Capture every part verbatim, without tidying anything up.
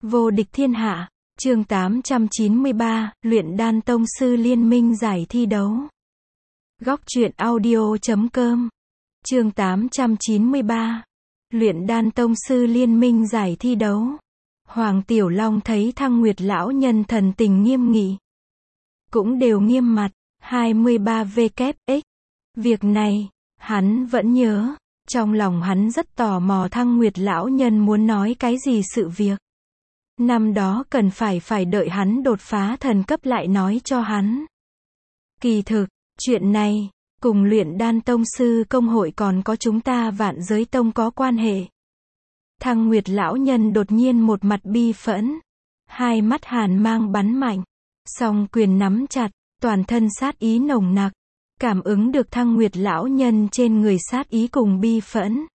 Vô địch thiên hạ, chương tám trăm chín mươi ba, luyện đan tông sư liên minh giải thi đấu. Góc truyện audio chấm com. Chương tám trăm chín mươi ba, luyện đan tông sư liên minh giải thi đấu. Hoàng Tiểu Long thấy Thăng Nguyệt lão nhân thần tình nghiêm nghị, cũng đều nghiêm mặt. hai mươi ba vê kép ích. Việc này, hắn vẫn nhớ. Trong lòng hắn rất tò mò Thăng Nguyệt lão nhân muốn nói cái gì sự việc. Năm đó cần phải phải đợi hắn đột phá thần cấp lại nói cho hắn. Kỳ thực, chuyện này, cùng luyện đan tông sư công hội còn có chúng ta Vạn Giới Tông có quan hệ. Thăng Nguyệt lão nhân đột nhiên một mặt bi phẫn. Hai mắt hàn mang bắn mạnh. Song quyền nắm chặt, toàn thân sát ý nồng nặc. Cảm ứng được Thăng Nguyệt lão nhân trên người sát ý cùng bi phẫn.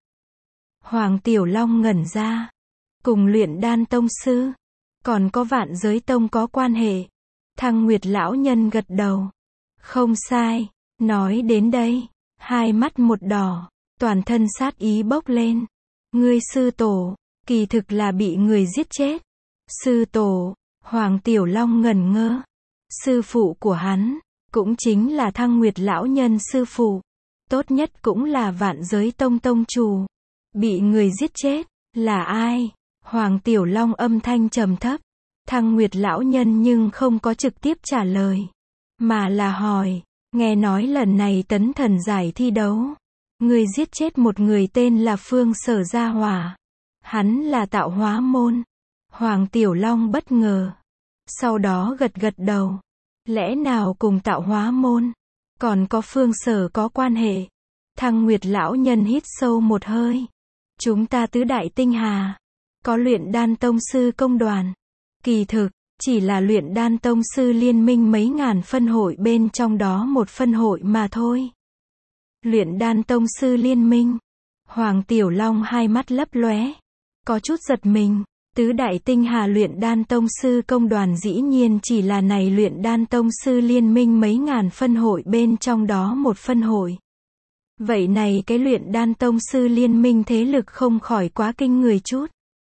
Hoàng Tiểu Long ngẩn ra. Cùng luyện đan tông sư, còn có Vạn Giới Tông có quan hệ. Thăng Nguyệt lão nhân gật đầu. Không sai, nói đến đây, hai mắt một đỏ, toàn thân sát ý bốc lên. Ngươi sư tổ, kỳ thực là bị người giết chết. Sư tổ, Hoàng Tiểu Long ngẩn ngơ. Sư phụ của hắn, cũng chính là Thăng Nguyệt lão nhân sư phụ. Tốt nhất cũng là Vạn Giới Tông tông chủ. Bị người giết chết, là ai? Hoàng Tiểu Long âm thanh trầm thấp. Thăng Nguyệt lão nhân nhưng không có trực tiếp trả lời, mà là hỏi, nghe nói lần này tấn thần giải thi đấu, người giết chết một người tên là Phương Sở Gia Hỏa. Hắn là tạo hóa môn. Hoàng Tiểu Long bất ngờ. Sau đó gật gật đầu. Lẽ nào cùng tạo hóa môn, còn có Phương Sở có quan hệ? Thăng Nguyệt lão nhân hít sâu một hơi. Chúng ta tứ đại tinh hà, có luyện đan tông sư công đoàn. Kỳ thực, chỉ là luyện đan tông sư liên minh mấy ngàn phân hội bên trong đó một phân hội mà thôi. Luyện đan tông sư liên minh. Hoàng Tiểu Long hai mắt lấp lóe, có chút giật mình. Tứ đại tinh hà luyện đan tông sư công đoàn dĩ nhiên chỉ là này luyện đan tông sư liên minh mấy ngàn phân hội bên trong đó một phân hội. Vậy này cái luyện đan tông sư liên minh thế lực không khỏi quá kinh người chút.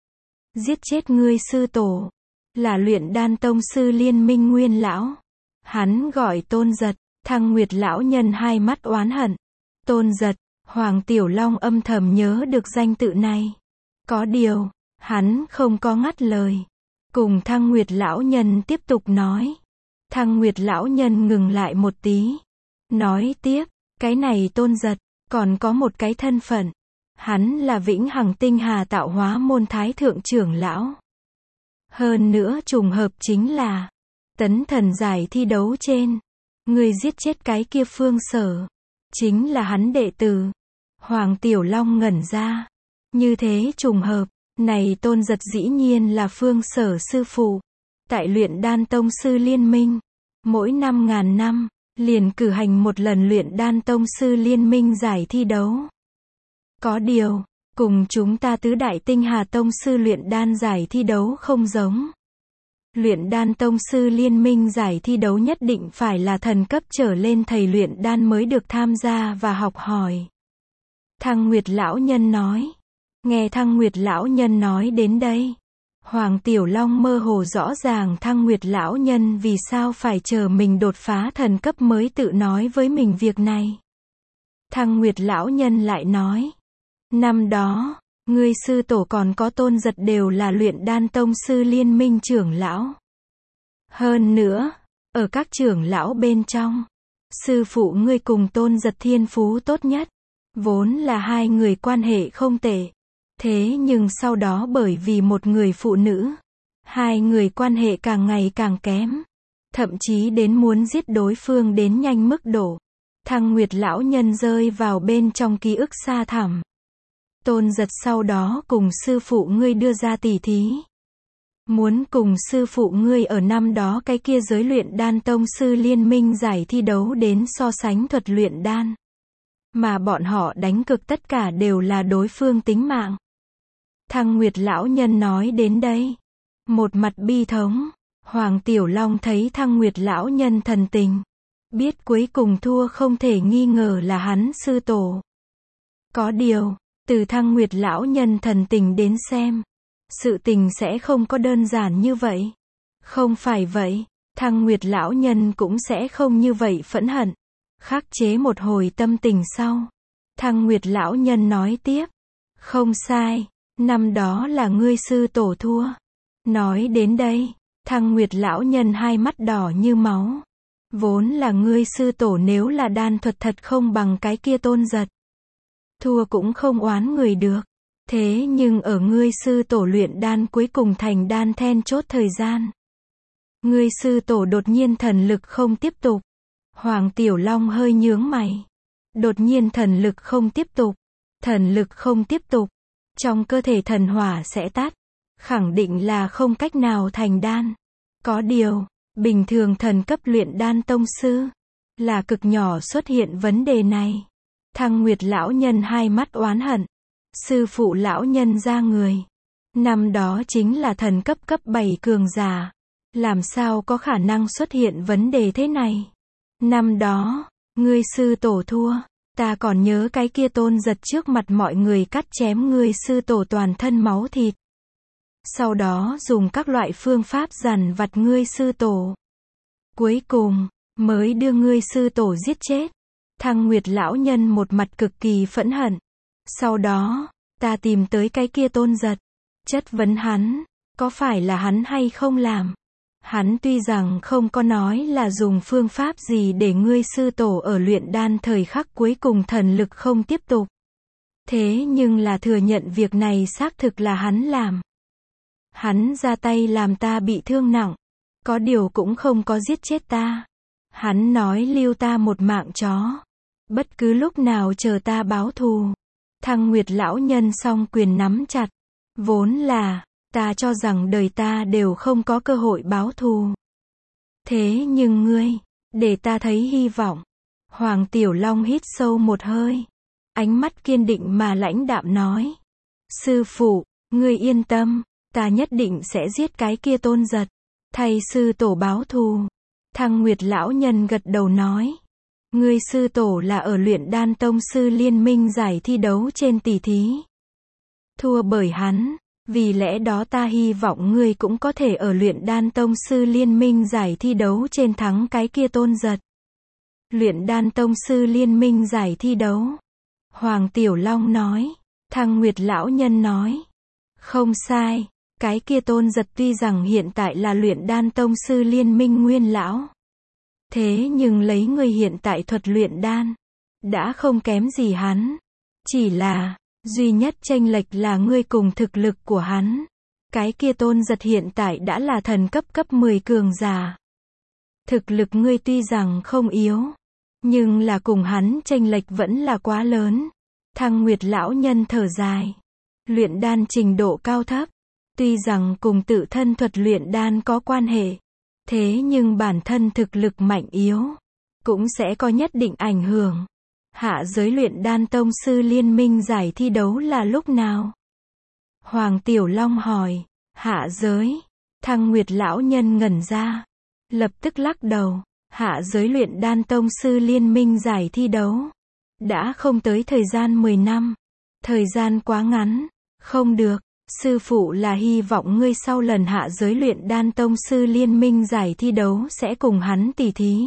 Giết chết ngươi sư tổ, là luyện đan tông sư liên minh nguyên lão. Hắn gọi Tôn Giật. Thăng Nguyệt lão nhân hai mắt oán hận. Tôn Giật, Hoàng Tiểu Long âm thầm nhớ được danh tự này. Có điều, hắn không có ngắt lời. Cùng Thăng Nguyệt lão nhân tiếp tục nói. Thăng Nguyệt lão nhân ngừng lại một tí. Nói tiếp, cái này Tôn Giật, còn có một cái thân phận. Hắn là Vĩnh Hằng Tinh Hà tạo hóa môn thái thượng trưởng lão. Hơn nữa trùng hợp chính là, tấn thần giải thi đấu trên, người giết chết cái kia Phương Sở, chính là hắn đệ tử. Hoàng Tiểu Long ngẩn ra. Như thế trùng hợp, này Tôn Giật dĩ nhiên là Phương Sở sư phụ. Tại luyện đan tông sư liên minh, mỗi năm ngàn năm, liền cử hành một lần luyện đan tông sư liên minh giải thi đấu. Có điều, cùng chúng ta tứ đại tinh hà tông sư luyện đan giải thi đấu không giống. Luyện đan tông sư liên minh giải thi đấu nhất định phải là thần cấp trở lên thầy luyện đan mới được tham gia và học hỏi. Thăng Nguyệt lão nhân nói. Nghe Thăng Nguyệt lão nhân nói đến đây, Hoàng Tiểu Long mơ hồ rõ ràng Thăng Nguyệt lão nhân vì sao phải chờ mình đột phá thần cấp mới tự nói với mình việc này. Thăng Nguyệt lão nhân lại nói. Năm đó, ngươi sư tổ còn có Tôn Giật đều là luyện đan tông sư liên minh trưởng lão. Hơn nữa, ở các trưởng lão bên trong, sư phụ ngươi cùng Tôn Giật thiên phú tốt nhất, vốn là hai người quan hệ không tệ. Thế nhưng sau đó bởi vì một người phụ nữ, hai người quan hệ càng ngày càng kém. Thậm chí đến muốn giết đối phương đến nhanh mức độ. Thăng Nguyệt lão nhân rơi vào bên trong ký ức xa thẳm. Tôn Giật sau đó cùng sư phụ ngươi đưa ra tỉ thí. Muốn cùng sư phụ ngươi ở năm đó cái kia giới luyện đan tông sư liên minh giải thi đấu đến so sánh thuật luyện đan. Mà bọn họ đánh cực tất cả đều là đối phương tính mạng. Thăng Nguyệt lão nhân nói đến đây, một mặt bi thống. Hoàng Tiểu Long thấy Thăng Nguyệt lão nhân thần tình, biết cuối cùng thua không thể nghi ngờ là hắn sư tổ. Có điều, từ Thăng Nguyệt lão nhân thần tình đến xem, Sự tình sẽ không có đơn giản như vậy. Không phải vậy, Thăng Nguyệt lão nhân cũng sẽ không như vậy phẫn hận. Khắc chế một hồi tâm tình sau. Thăng Nguyệt lão nhân nói tiếp. Không sai, năm đó là ngươi sư tổ thua. Nói đến đây, Thăng Nguyệt lão nhân hai mắt đỏ như máu. Vốn là ngươi sư tổ nếu là đan thuật thật không bằng cái kia Tôn Giật. Thua cũng không oán người được. Thế nhưng ở ngươi sư tổ luyện đan cuối cùng thành đan then chốt thời gian. Ngươi sư tổ đột nhiên thần lực không tiếp tục. Hoàng Tiểu Long hơi nhướng mày. Đột nhiên thần lực không tiếp tục. Thần lực không tiếp tục. Trong cơ thể thần hỏa sẽ tắt. Khẳng định là không cách nào thành đan. Có điều, bình thường thần cấp luyện đan tông sư, là cực nhỏ xuất hiện vấn đề này. Thăng Nguyệt lão nhân hai mắt oán hận. Sư phụ lão nhân ra người. Năm đó chính là thần cấp cấp bảy cường giả. Làm sao có khả năng xuất hiện vấn đề thế này? Năm đó, ngươi sư tổ thua. Ta còn nhớ cái kia Tôn Giật trước mặt mọi người cắt chém ngươi sư tổ toàn thân máu thịt. Sau đó dùng các loại phương pháp dằn vặt ngươi sư tổ. Cuối cùng, mới đưa ngươi sư tổ giết chết. Thăng Nguyệt lão nhân một mặt cực kỳ phẫn hận. Sau đó, ta tìm tới cái kia Tôn Giật. Chất vấn hắn, có phải là hắn hay không làm? Hắn tuy rằng không có nói là dùng phương pháp gì để ngươi sư tổ ở luyện đan thời khắc cuối cùng thần lực không tiếp tục. Thế nhưng là thừa nhận việc này xác thực là hắn làm. Hắn ra tay làm ta bị thương nặng. Có điều cũng không có giết chết ta. Hắn nói lưu ta một mạng chó. Bất cứ lúc nào chờ ta báo thù. Thăng Nguyệt lão nhân song quyền nắm chặt. Vốn là, ta cho rằng đời ta đều không có cơ hội báo thù. Thế nhưng ngươi, để ta thấy hy vọng. Hoàng Tiểu Long hít sâu một hơi. Ánh mắt kiên định mà lãnh đạm nói. Sư phụ, ngươi yên tâm, ta nhất định sẽ giết cái kia Tôn Giật. Thay sư tổ báo thù. Thăng Nguyệt lão nhân gật đầu nói. Ngươi sư tổ là ở luyện đan tông sư liên minh giải thi đấu trên tỷ thí. Thua bởi hắn. Vì lẽ đó ta hy vọng ngươi cũng có thể ở luyện đan tông sư liên minh giải thi đấu trên thắng cái kia Tôn Giật. Luyện đan tông sư liên minh giải thi đấu. Hoàng Tiểu Long nói. Thăng Nguyệt lão nhân nói. Không sai, cái kia Tôn Giật tuy rằng hiện tại là luyện đan tông sư liên minh nguyên lão. Thế nhưng lấy ngươi hiện tại thuật luyện đan, đã không kém gì hắn. Chỉ là, duy nhất chênh lệch là ngươi cùng thực lực của hắn. Cái kia Tôn Giật hiện tại đã là thần cấp cấp mười cường giả. Thực lực ngươi tuy rằng không yếu, nhưng là cùng hắn chênh lệch vẫn là quá lớn. Thăng Nguyệt lão nhân thở dài. Luyện đan trình độ cao thấp, tuy rằng cùng tự thân thuật luyện đan có quan hệ, thế nhưng bản thân thực lực mạnh yếu, cũng sẽ có nhất định ảnh hưởng. Hạ giới luyện đan tông sư liên minh giải thi đấu là lúc nào? Hoàng Tiểu Long hỏi. Hạ giới. Thăng Nguyệt lão nhân ngẩn ra. Lập tức lắc đầu. Hạ giới luyện đan tông sư liên minh giải thi đấu. Đã không tới thời gian mười năm. Thời gian quá ngắn. Không được. Sư phụ là hy vọng ngươi sau lần hạ giới luyện đan tông sư liên minh giải thi đấu sẽ cùng hắn tỷ thí.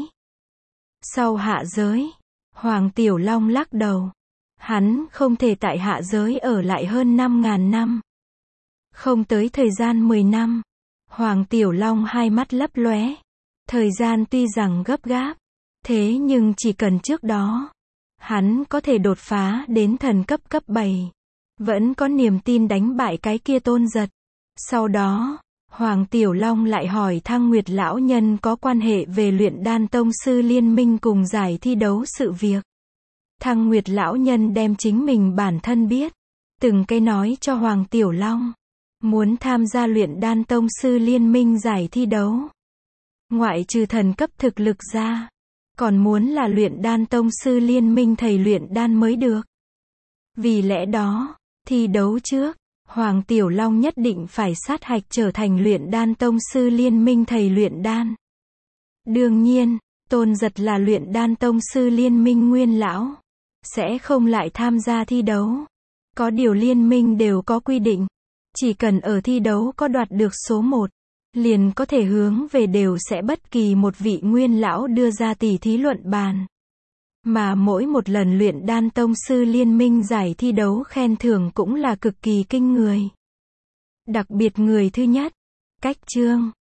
Sau hạ giới. Hoàng Tiểu Long lắc đầu. Hắn không thể tại hạ giới ở lại hơn năm ngàn năm. Không tới thời gian mười năm. Hoàng Tiểu Long hai mắt lấp lóe. Thời gian tuy rằng gấp gáp, thế nhưng chỉ cần trước đó, hắn có thể đột phá đến thần cấp cấp bảy. Vẫn có niềm tin đánh bại cái kia Tôn Giật. Sau đó, Hoàng Tiểu Long lại hỏi Thăng Nguyệt lão nhân có quan hệ về luyện đan tông sư liên minh cùng giải thi đấu sự việc. Thăng Nguyệt lão nhân đem chính mình bản thân biết, từng cái nói cho Hoàng Tiểu Long. Muốn tham gia luyện đan tông sư liên minh giải thi đấu. Ngoại trừ thần cấp thực lực ra, còn muốn là luyện đan tông sư liên minh thầy luyện đan mới được. Vì lẽ đó, thi đấu trước, Hoàng Tiểu Long nhất định phải sát hạch trở thành luyện đan tông sư liên minh thầy luyện đan. Đương nhiên, Tôn Giật là luyện đan tông sư liên minh nguyên lão, sẽ không lại tham gia thi đấu. Có điều liên minh đều có quy định, Chỉ cần ở thi đấu có đoạt được số một, liền có thể hướng về đều sẽ bất kỳ một vị nguyên lão đưa ra tỉ thí luận bàn. Mà mỗi một lần luyện đan tông sư liên minh giải thi đấu khen thưởng cũng là cực kỳ kinh người. Đặc biệt người thứ nhất, cách chương.